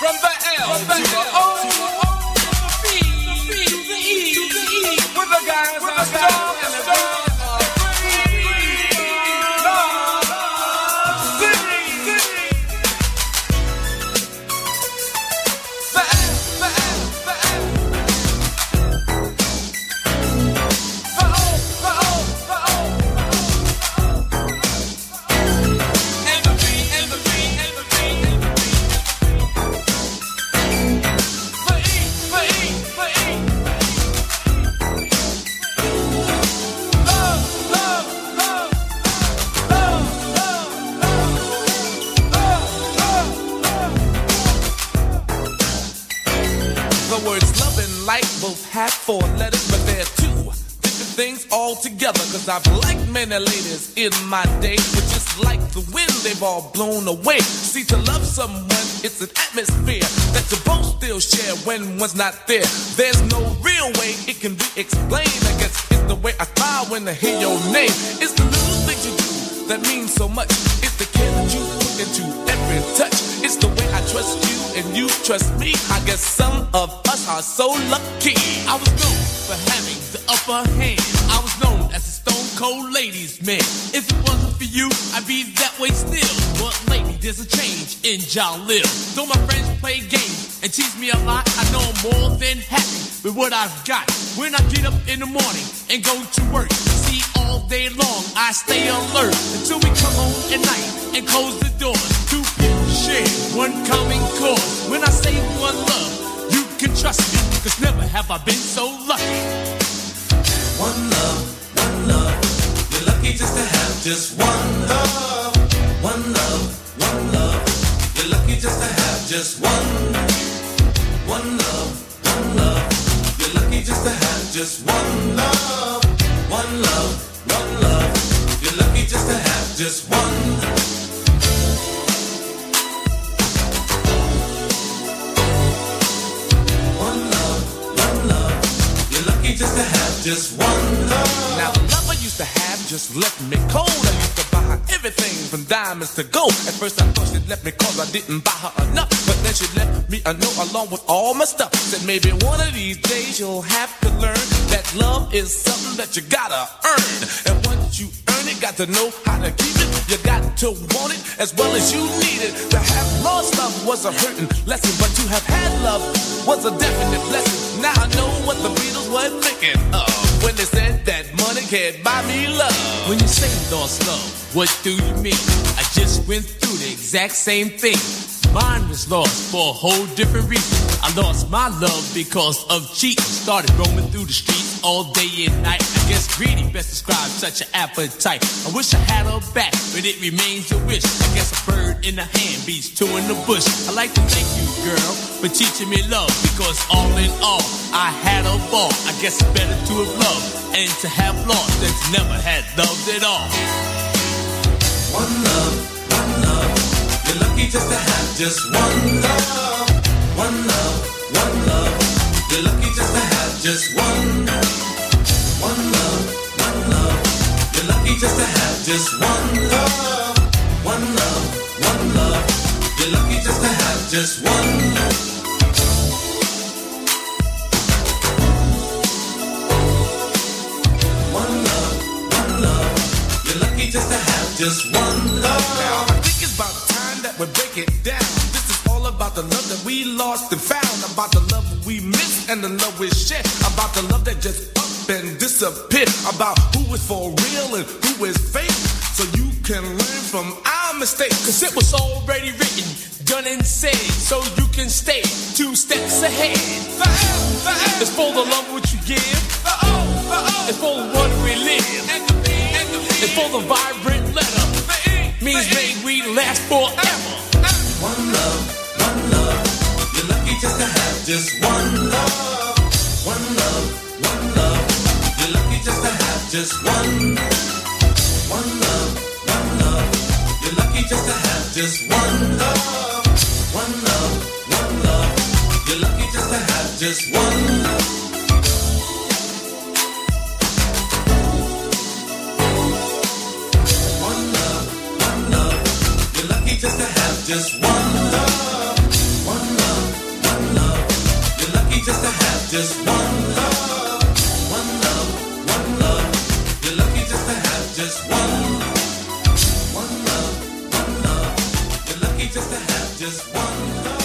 From the L to the O to the B to the E to the E. With the guys are strong and the girls are free. Love, city. The L, the L, the L. The O, the O, the O. And the B, and the B, and the B, and the B. The E, the E, the E. Love, love, love, love, love, love, love, love. The words love and like both have 4 letters, but they're 2 different things altogether. Cause I've liked many ladies in my day, but just like the wind, they've all blown away. See, to love someone, it's an atmosphere that you both still share when one's not there. There's no real way it can be explained. I guess it's the way I cry when I hear your name. It's the little things you do that mean so much. It's the care that you put into every touch. It's the way I trust you and you trust me. I guess some of us are so lucky. I was known for having the upper hand. I was known as a stone cold ladies man. If it wasn't for you, I'd be that way still. But lately there's a change in John Lil. Though my friends play games and tease me a lot, I know I'm more than happy with what I've got. When I get up in the morning and go to work, see, all day long I stay alert until we come home at night and close the doors. 2 people share one common cause. When I say one love, you can trust me, cause never have I been so lucky. One love, one love. You're lucky just to have just one love. One love, one love. You're lucky just to have just one. One love, one love. You're lucky just to have just one love. One love, one love. You're lucky just to have just one. Just to have just one love. Now the love I used to have just left me cold. I used to buy her everything from diamonds to gold. At first I thought she left me cause I didn't buy her enough, but then she left me a note along with all my stuff. Said maybe one of these days you'll have to learn that love is something that you gotta earn. And once you earn it, got to know how to keep it. You got to want it as well as you need it. To have lost love was a hurting lesson, but to have had love was a definite blessing. Now I know what the Beatles were thinking of when they said that money can't buy me love. When you say lost love, what do you mean? I just went through the exact same thing. Mine was lost for a whole different reason. I lost my love because of cheating. Started roaming through the streets all day and night. I guess greedy best describes such an appetite. I wish I had her back, but it remains a wish. I guess a bird in the hand beats 2 in the bush. I like to thank you, girl, for teaching me love, because all in all, I had a ball. I guess it's better to have loved and to have lost than to never had loved at all. One love, one love. You're lucky just to have just one love. One love, one love. You're lucky just to have just one. One love, one love. You're lucky just to have just one love. One love, one love. You're lucky just to have just one. Just to have just one love. Now I think it's about time that we break it down. This is all about the love that we lost and found, about the love we missed and the love we shared, about the love that just up and disappeared, about who is for real and who is fake, so you can learn from our mistakes. Cause it was already written, done and said, so you can stay 2 steps ahead. The L, it's for the love which you give. The O, the O. It's for the one we live. And the B, and the B. It's for the vibrant letter. The E, means the may we last forever. One love, one love. You're lucky just to have just one love. One love, one love. You're lucky just to have just one. One love, one love. You're lucky just to have just one love. One love, one love. You're lucky just to have just one. Just to have just one love, one love. just one love. One love, one love. You're lucky just to have just one. One love, one love. You're lucky just to have just one love.